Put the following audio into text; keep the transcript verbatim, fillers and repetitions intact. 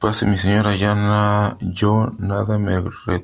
pase, mi señora, ya na yo nada me retiro.